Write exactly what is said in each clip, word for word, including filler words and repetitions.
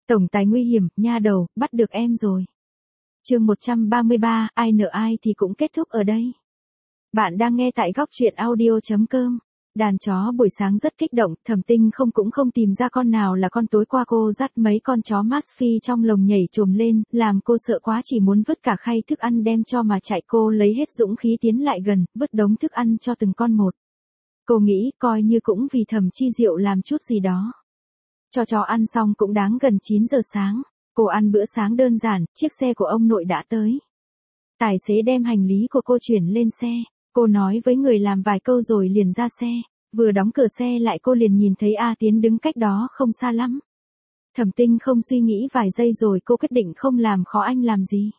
Tổng tài nguy hiểm, nha đầu, bắt được em rồi. Chương một trăm ba mươi ba, ai nợ ai thì cũng kết thúc ở đây. Bạn đang nghe tại góc truyện audio chấm com. Đàn chó buổi sáng rất kích động, Thẩm Tinh không cũng không tìm ra con nào là con tối qua cô dắt mấy con chó Masfi trong lồng nhảy trồm lên, làm cô sợ quá chỉ muốn vứt cả khay thức ăn đem cho mà chạy. Cô lấy hết dũng khí tiến lại gần, vứt đống thức ăn cho từng con một. Cô nghĩ coi như cũng vì Thẩm Chi Diệu làm chút gì đó. Cho chó ăn xong cũng đáng gần chín giờ sáng, cô ăn bữa sáng đơn giản, chiếc xe của ông nội đã tới. Tài xế đem hành lý của cô chuyển lên xe, cô nói với người làm vài câu rồi liền ra xe, vừa đóng cửa xe lại cô liền nhìn thấy A Tiến đứng cách đó không xa lắm. Thẩm Tinh không suy nghĩ vài giây rồi cô quyết định không làm khó anh làm gì.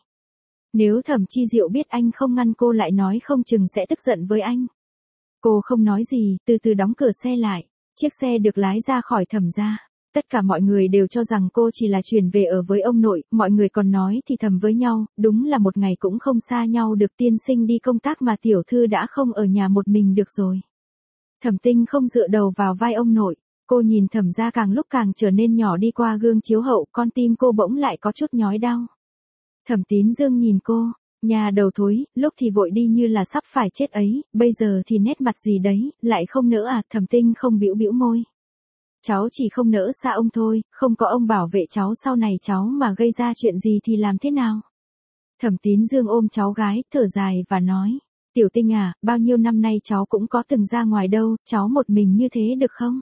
Nếu Thẩm Chi Diệu biết anh không ngăn cô lại nói không chừng sẽ tức giận với anh. Cô không nói gì, từ từ đóng cửa xe lại, chiếc xe được lái ra khỏi Thẩm gia. Tất cả mọi người đều cho rằng cô chỉ là chuyển về ở với ông nội, mọi người còn nói thì thầm với nhau, đúng là một ngày cũng không xa nhau được, tiên sinh đi công tác mà tiểu thư đã không ở nhà một mình được rồi. Thẩm Tinh không dựa đầu vào vai ông nội, cô nhìn Thẩm gia càng lúc càng trở nên nhỏ đi qua gương chiếu hậu, con tim cô bỗng lại có chút nhói đau. Thẩm Tín Dương nhìn cô, nhà đầu thối, lúc thì vội đi như là sắp phải chết ấy, bây giờ thì nét mặt gì đấy, lại không nỡ à, Thẩm Tinh không bĩu bĩu môi. Cháu chỉ không nỡ xa ông thôi, không có ông bảo vệ cháu sau này cháu mà gây ra chuyện gì thì làm thế nào? Thẩm Tín Dương ôm cháu gái, thở dài và nói, Tiểu Tinh à, bao nhiêu năm nay cháu cũng có từng ra ngoài đâu, cháu một mình như thế được không?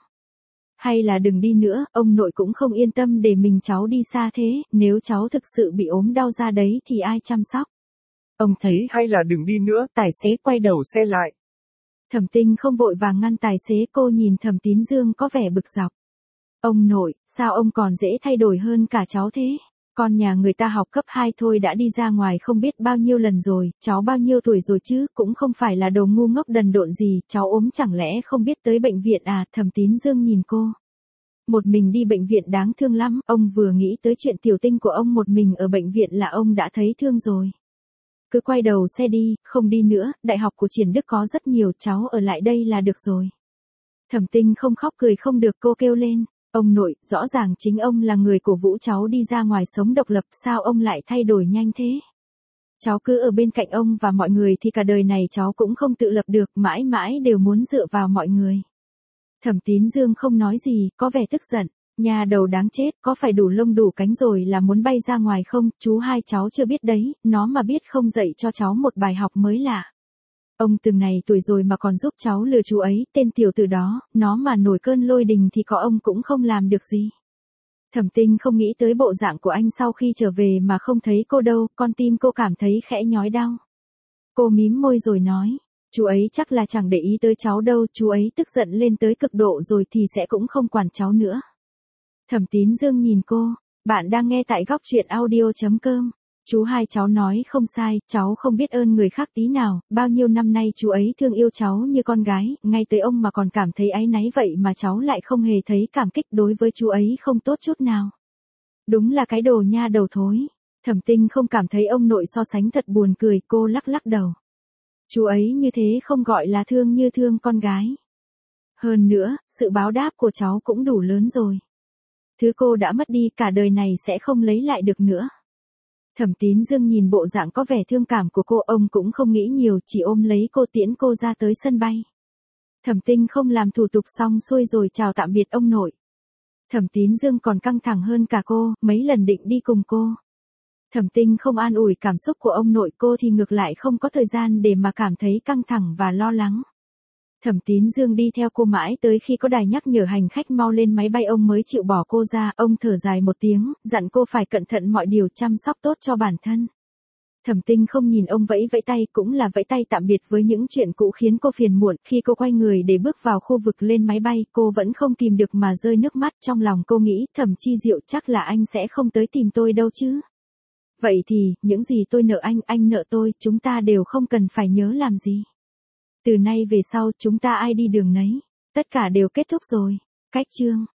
Hay là đừng đi nữa, ông nội cũng không yên tâm để mình cháu đi xa thế, nếu cháu thực sự bị ốm đau ra đấy thì ai chăm sóc? Ông thấy hay là đừng đi nữa, tài xế quay đầu xe lại. Thẩm Tinh không vội vàng ngăn tài xế, cô nhìn Thẩm Tín Dương có vẻ bực dọc. Ông nội, sao ông còn dễ thay đổi hơn cả cháu thế? Con nhà người ta học cấp hai thôi đã đi ra ngoài không biết bao nhiêu lần rồi, cháu bao nhiêu tuổi rồi chứ, cũng không phải là đồ ngu ngốc đần độn gì, cháu ốm chẳng lẽ không biết tới bệnh viện à? Thẩm Tín Dương nhìn cô. Một mình đi bệnh viện đáng thương lắm, ông vừa nghĩ tới chuyện Tiểu Tinh của ông một mình ở bệnh viện là ông đã thấy thương rồi. Cứ quay đầu xe đi, không đi nữa, đại học của Triển Đức có rất nhiều, cháu ở lại đây là được rồi. Thẩm Tinh không khóc cười không được, cô kêu lên, ông nội, rõ ràng chính ông là người cổ vũ cháu đi ra ngoài sống độc lập, sao ông lại thay đổi nhanh thế? Cháu cứ ở bên cạnh ông và mọi người thì cả đời này cháu cũng không tự lập được, mãi mãi đều muốn dựa vào mọi người. Thẩm Tín Dương không nói gì, có vẻ tức giận. Nhà đầu đáng chết, có phải đủ lông đủ cánh rồi là muốn bay ra ngoài không? Chú hai cháu chưa biết đấy, nó mà biết không dạy cho cháu một bài học mới lạ. Ông từng này tuổi rồi mà còn giúp cháu lừa chú ấy, tên tiểu tử đó, nó mà nổi cơn lôi đình thì có ông cũng không làm được gì. Thẩm Tinh không nghĩ tới bộ dạng của anh sau khi trở về mà không thấy cô đâu, con tim cô cảm thấy khẽ nhói đau. Cô mím môi rồi nói, chú ấy chắc là chẳng để ý tới cháu đâu, chú ấy tức giận lên tới cực độ rồi thì sẽ cũng không quản cháu nữa. Thẩm Tín Dương nhìn cô, bạn đang nghe tại góc truyện audio chấm com. Chú hai cháu nói không sai, cháu không biết ơn người khác tí nào, bao nhiêu năm nay chú ấy thương yêu cháu như con gái, ngay tới ông mà còn cảm thấy áy náy vậy mà cháu lại không hề thấy cảm kích, đối với chú ấy không tốt chút nào. Đúng là cái đồ nha đầu thối. Thẩm Tinh không cảm thấy ông nội so sánh thật buồn cười, cô lắc lắc đầu. Chú ấy như thế không gọi là thương như thương con gái. Hơn nữa, sự báo đáp của cháu cũng đủ lớn rồi. Thứ cô đã mất đi cả đời này sẽ không lấy lại được nữa. Thẩm Tín Dương nhìn bộ dạng có vẻ thương cảm của cô, ông cũng không nghĩ nhiều, chỉ ôm lấy cô tiễn cô ra tới sân bay. Thẩm Tinh không làm thủ tục xong xuôi rồi chào tạm biệt ông nội. Thẩm Tín Dương còn căng thẳng hơn cả cô, mấy lần định đi cùng cô. Thẩm Tinh không an ủi cảm xúc của ông nội, cô thì ngược lại không có thời gian để mà cảm thấy căng thẳng và lo lắng. Thẩm Tín Dương đi theo cô mãi tới khi có đài nhắc nhở hành khách mau lên máy bay ông mới chịu bỏ cô ra, ông thở dài một tiếng, dặn cô phải cẩn thận mọi điều, chăm sóc tốt cho bản thân. Thẩm Tinh không nhìn ông vẫy vẫy tay, cũng là vẫy tay tạm biệt với những chuyện cũ khiến cô phiền muộn, khi cô quay người để bước vào khu vực lên máy bay, cô vẫn không kìm được mà rơi nước mắt, trong lòng cô nghĩ, Thẩm Chi Diệu chắc là anh sẽ không tới tìm tôi đâu chứ. Vậy thì, những gì tôi nợ anh, anh nợ tôi, chúng ta đều không cần phải nhớ làm gì. Từ nay về sau chúng ta ai đi đường nấy, tất cả đều kết thúc rồi. Cách chương